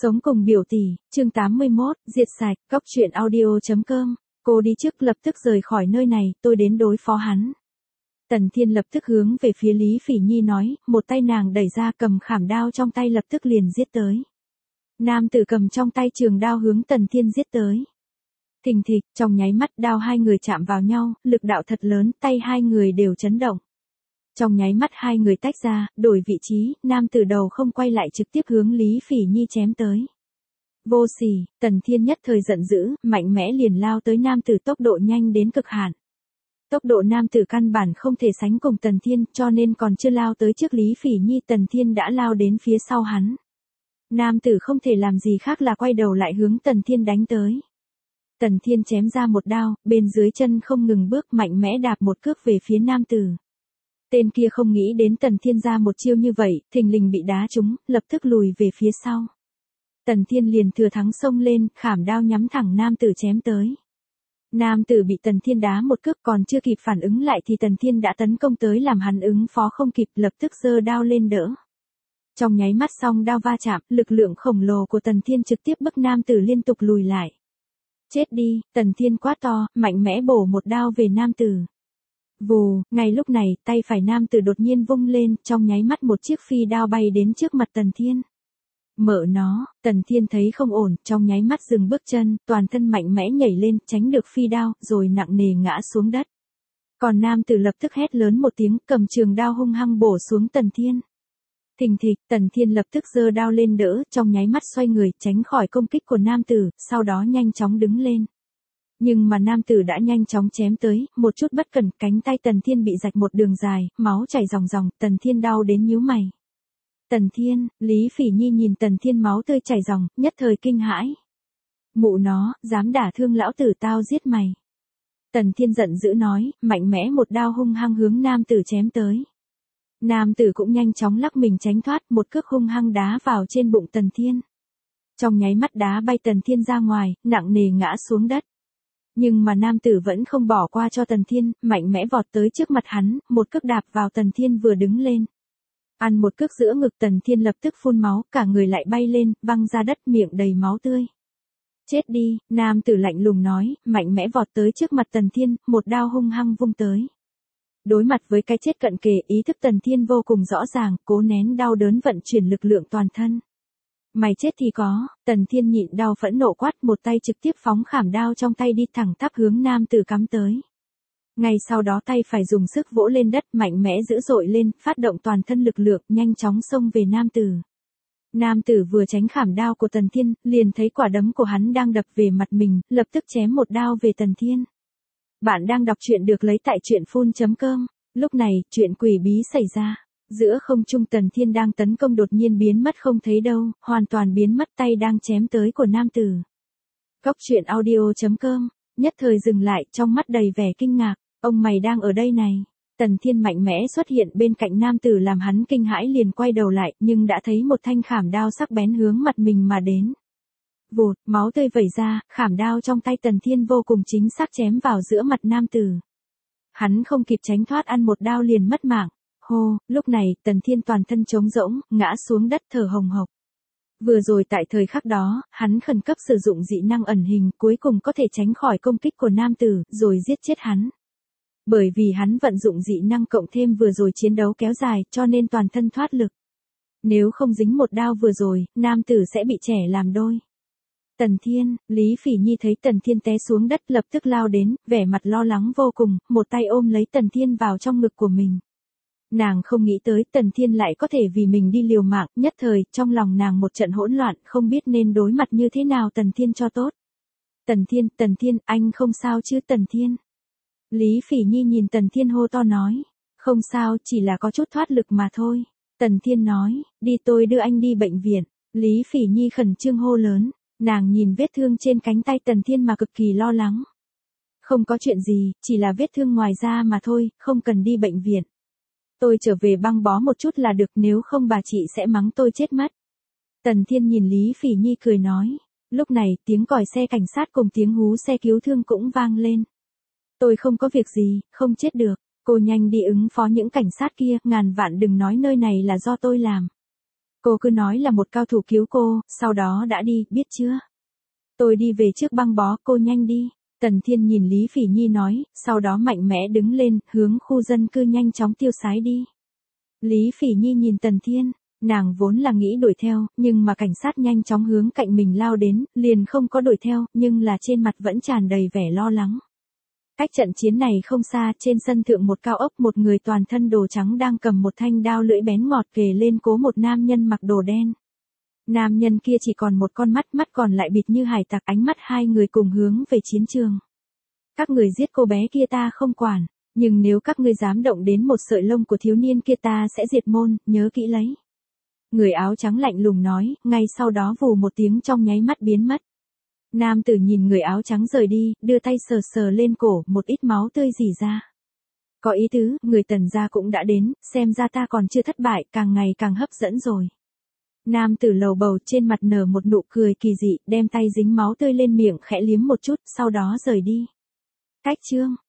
Sống cùng biểu tỷ, chương 81, diệt sạch, cóc truyện audio.com. Cô đi trước lập tức rời khỏi nơi này, tôi đến đối phó hắn. Tần Thiên lập tức hướng về phía Lý Phỉ Nhi nói, một tay nàng đẩy ra cầm khảm đao trong tay lập tức liền giết tới. Nam tử cầm trong tay trường đao hướng Tần Thiên giết tới. Thình thịch, trong nháy mắt đao hai người chạm vào nhau, lực đạo thật lớn, tay hai người đều chấn động. Trong nháy mắt hai người tách ra, đổi vị trí, nam tử đầu không quay lại trực tiếp hướng Lý Phỉ Nhi chém tới. Vô sỉ, Tần Thiên nhất thời giận dữ, mạnh mẽ liền lao tới nam tử tốc độ nhanh đến cực hạn. Tốc độ nam tử căn bản không thể sánh cùng Tần Thiên, cho nên còn chưa lao tới trước Lý Phỉ Nhi, Tần Thiên đã lao đến phía sau hắn. Nam tử không thể làm gì khác là quay đầu lại hướng Tần Thiên đánh tới. Tần Thiên chém ra một đao, bên dưới chân không ngừng bước mạnh mẽ đạp một cước về phía nam tử. Tên kia không nghĩ đến Tần Thiên ra một chiêu như vậy, thình lình bị đá trúng, lập tức lùi về phía sau. Tần Thiên liền thừa thắng xông lên, khảm đao nhắm thẳng nam tử chém tới. Nam tử bị Tần Thiên đá một cước còn chưa kịp phản ứng lại thì Tần Thiên đã tấn công tới làm hắn ứng phó không kịp, lập tức giơ đao lên đỡ. Trong nháy mắt song đao va chạm, lực lượng khổng lồ của Tần Thiên trực tiếp bức nam tử liên tục lùi lại. Chết đi, Tần Thiên quát to, mạnh mẽ bổ một đao về nam tử. Vù, ngay lúc này, tay phải nam tử đột nhiên vung lên, trong nháy mắt một chiếc phi đao bay đến trước mặt Tần Thiên. Mở nó, Tần Thiên thấy không ổn, trong nháy mắt dừng bước chân, toàn thân mạnh mẽ nhảy lên, tránh được phi đao, rồi nặng nề ngã xuống đất. Còn nam tử lập tức hét lớn một tiếng, cầm trường đao hung hăng bổ xuống Tần Thiên. Thình thịch, Tần Thiên lập tức giơ đao lên đỡ, trong nháy mắt xoay người, tránh khỏi công kích của nam tử, sau đó nhanh chóng đứng lên. Nhưng mà nam tử đã nhanh chóng chém tới, một chút bất cẩn, cánh tay Tần Thiên bị rạch một đường dài, máu chảy ròng ròng, Tần Thiên đau đến nhíu mày. Tần Thiên, Lý Phỉ Nhi nhìn Tần Thiên máu tươi chảy ròng, nhất thời kinh hãi. Mụ nó, dám đả thương lão tử tao giết mày. Tần Thiên giận dữ nói, mạnh mẽ một đao hung hăng hướng nam tử chém tới. Nam tử cũng nhanh chóng lắc mình tránh thoát, một cước hung hăng đá vào trên bụng Tần Thiên. Trong nháy mắt đá bay Tần Thiên ra ngoài, nặng nề ngã xuống đất. Nhưng mà nam tử vẫn không bỏ qua cho Tần Thiên, mạnh mẽ vọt tới trước mặt hắn, một cước đạp vào Tần Thiên vừa đứng lên. Ăn một cước giữa ngực Tần Thiên lập tức phun máu, cả người lại bay lên, văng ra đất miệng đầy máu tươi. Chết đi, nam tử lạnh lùng nói, mạnh mẽ vọt tới trước mặt Tần Thiên, một đao hung hăng vung tới. Đối mặt với cái chết cận kề, ý thức Tần Thiên vô cùng rõ ràng, cố nén đau đớn vận chuyển lực lượng toàn thân. Mày chết thì có, Tần Thiên nhịn đau phẫn nộ quát, một tay trực tiếp phóng khảm đao trong tay đi thẳng tắp hướng nam tử cắm tới. Ngay sau đó tay phải dùng sức vỗ lên đất, mạnh mẽ dữ dội lên, phát động toàn thân lực lượng, nhanh chóng xông về nam tử. Nam tử vừa tránh khảm đao của Tần Thiên, liền thấy quả đấm của hắn đang đập về mặt mình, lập tức chém một đao về Tần Thiên. Bạn đang đọc truyện được lấy tại truyện.com. Lúc này, chuyện quỷ bí xảy ra. Giữa không trung Tần Thiên đang tấn công đột nhiên biến mất không thấy đâu, hoàn toàn biến mất tay đang chém tới của nam tử. Cóc truyện audio.com, nhất thời dừng lại, trong mắt đầy vẻ kinh ngạc, ông mày đang ở đây này. Tần Thiên mạnh mẽ xuất hiện bên cạnh nam tử làm hắn kinh hãi liền quay đầu lại, nhưng đã thấy một thanh khảm đao sắc bén hướng mặt mình mà đến. Vụt, máu tươi vẩy ra, khảm đao trong tay Tần Thiên vô cùng chính xác chém vào giữa mặt nam tử. Hắn không kịp tránh thoát, ăn một đao liền mất mạng. Hô, lúc này, Tần Thiên toàn thân trống rỗng, ngã xuống đất thở hồng hộc. Vừa rồi tại thời khắc đó, hắn khẩn cấp sử dụng dị năng ẩn hình, cuối cùng có thể tránh khỏi công kích của nam tử, rồi giết chết hắn. Bởi vì hắn vận dụng dị năng cộng thêm vừa rồi chiến đấu kéo dài, cho nên toàn thân thoát lực. Nếu không dính một đao vừa rồi, nam tử sẽ bị chẻ làm đôi. Tần Thiên, Lý Phỉ Nhi thấy Tần Thiên té xuống đất lập tức lao đến, vẻ mặt lo lắng vô cùng, một tay ôm lấy Tần Thiên vào trong ngực của mình. Nàng không nghĩ tới Tần Thiên lại có thể vì mình đi liều mạng, nhất thời, trong lòng nàng một trận hỗn loạn, không biết nên đối mặt như thế nào Tần Thiên cho tốt. Tần Thiên, anh không sao chứ Tần Thiên. Lý Phỉ Nhi nhìn Tần Thiên hô to nói, không sao, chỉ là có chút thoát lực mà thôi. Tần Thiên nói, đi tôi đưa anh đi bệnh viện. Lý Phỉ Nhi khẩn trương hô lớn, nàng nhìn vết thương trên cánh tay Tần Thiên mà cực kỳ lo lắng. Không có chuyện gì, chỉ là vết thương ngoài da mà thôi, không cần đi bệnh viện. Tôi trở về băng bó một chút là được, nếu không bà chị sẽ mắng tôi chết mất. Tần Thiên nhìn Lý Phỉ Nhi cười nói. Lúc này, tiếng còi xe cảnh sát cùng tiếng hú xe cứu thương cũng vang lên. Tôi không có việc gì, không chết được. Cô nhanh đi ứng phó những cảnh sát kia, ngàn vạn đừng nói nơi này là do tôi làm. Cô cứ nói là một cao thủ cứu cô, sau đó đã đi, biết chưa? Tôi đi về trước băng bó, cô nhanh đi. Tần Thiên nhìn Lý Phỉ Nhi nói, sau đó mạnh mẽ đứng lên, hướng khu dân cư nhanh chóng tiêu sái đi. Lý Phỉ Nhi nhìn Tần Thiên, nàng vốn là nghĩ đuổi theo, nhưng mà cảnh sát nhanh chóng hướng cạnh mình lao đến, liền không có đuổi theo, nhưng là trên mặt vẫn tràn đầy vẻ lo lắng. Cách trận chiến này không xa, trên sân thượng một cao ốc, một người toàn thân đồ trắng đang cầm một thanh đao lưỡi bén ngọt kề lên cố một nam nhân mặc đồ đen. Nam nhân kia chỉ còn một con mắt, mắt còn lại bịt như hải tặc, ánh mắt hai người cùng hướng về chiến trường. Các người giết cô bé kia ta không quản, nhưng nếu các ngươi dám động đến một sợi lông của thiếu niên kia ta sẽ diệt môn, nhớ kỹ lấy. Người áo trắng lạnh lùng nói, ngay sau đó vù một tiếng trong nháy mắt biến mất. Nam tử nhìn người áo trắng rời đi, đưa tay sờ sờ lên cổ, một ít máu tươi rỉ ra. Có ý tứ, người Tần gia cũng đã đến, xem ra ta còn chưa thất bại, càng ngày càng hấp dẫn rồi. Nam tử lầu bầu, trên mặt nở một nụ cười kỳ dị, đem tay dính máu tươi lên miệng khẽ liếm một chút, sau đó rời đi. Cách chương